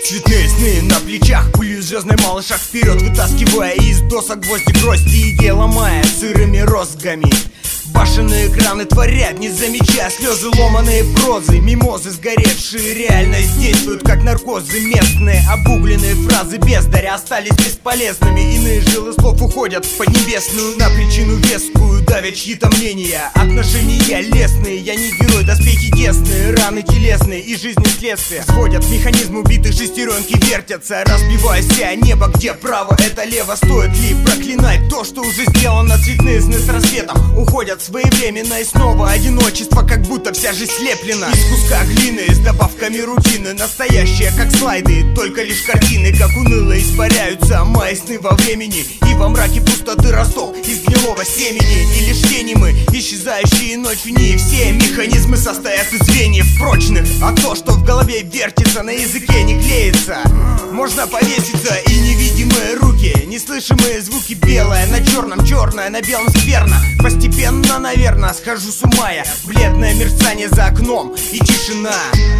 Цветные сны на плечах, пылью звездной малый шаг вперед, вытаскивая из досок гвозди, грозди, идеи ломая сырыми розгами. Башенные экраны творят, не замечая слезы, ломаные прозы, мимозы сгоревшие, реальность действуют как наркозы. Местные обугленные фразы бездаря остались бесполезными. Иные жилы слов уходят в поднебесную, на причину вескую давят чьи-то мнения. Отношения лестные, я не герой, доспехи тесные, раны телесные и жизни следствия сводят. Механизм убитых шестеренки вертятся, разбиваясь о небо, где право это лево. Стоит ли проклинать то, что уже сделано? Цветные сны с рассветом уходят своевременно, и снова одиночество, как будто вся жизнь слеплена из куска глины с добавками рутины. Настоящие, как слайды, только лишь картины, как уныло испаряются мои сны во времени. И во мраке пустоты росток из гнилого семени. И лишь тени мы, исчезающие ночью. Не все механизмы состоят из звеньев прочных, а то, что в голове вертится, на языке не клеится. Можно повеситься, и невидимые руки, неслышимые звуки, белое на черном, черное на белом скверно. Постепенно, наверное, схожу с ума я. Бледное мерцание за окном и тишина.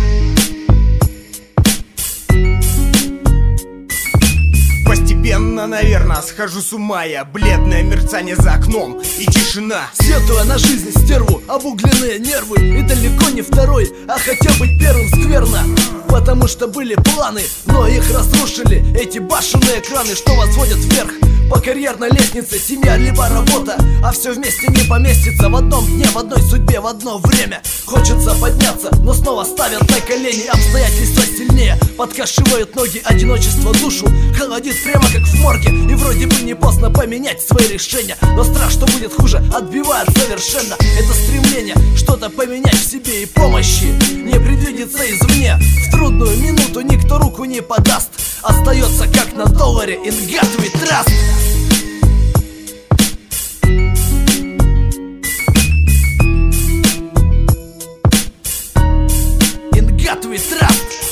Постепенно, наверное, схожу с ума я. Бледное мерцание за окном и тишина. Сетуя на жизнь стерву, обугленные нервы. И далеко не второй, а хотя бы первым скверно. Потому что были планы, но их разрушили эти башенные экраны, что возводят вверх по карьерной лестнице. Семья либо работа, а все вместе не поместится. В одном дне, в одной судьбе, в одно время. Хочется подняться, но снова ставят на колени. Обстоятельства сильнее, подкашивают ноги. Одиночество душу холодит прямо как в морге. И вроде бы не поздно поменять свои решения, но страх, что будет хуже, отбивает совершенно. Это стремление что-то поменять в себе, и помощи не предвидится извне. В трудную минуту никто руку не подаст. Остается как на долларе in God we trust. In God we trust.